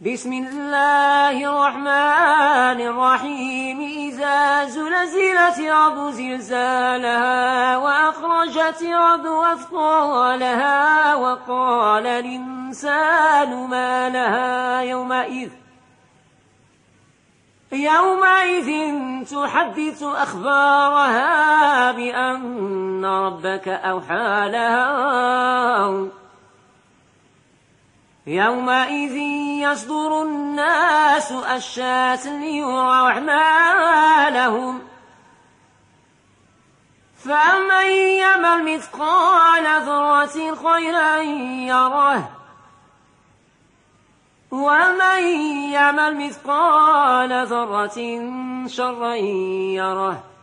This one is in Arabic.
بسم الله الرحمن الرحيم إذا زلزلت الأرض زلزالها وأخرجت الأرض أثقالها وقال الإنسان ما لها يومئذ تحدث أخبارها بأن ربك أوحى لها يومئذ يصدر الناس أشتاتا ليروا أعمالهم فمن يعمل مثقال ذرة خيرا يره ومن يعمل مثقال ذرة شرا يره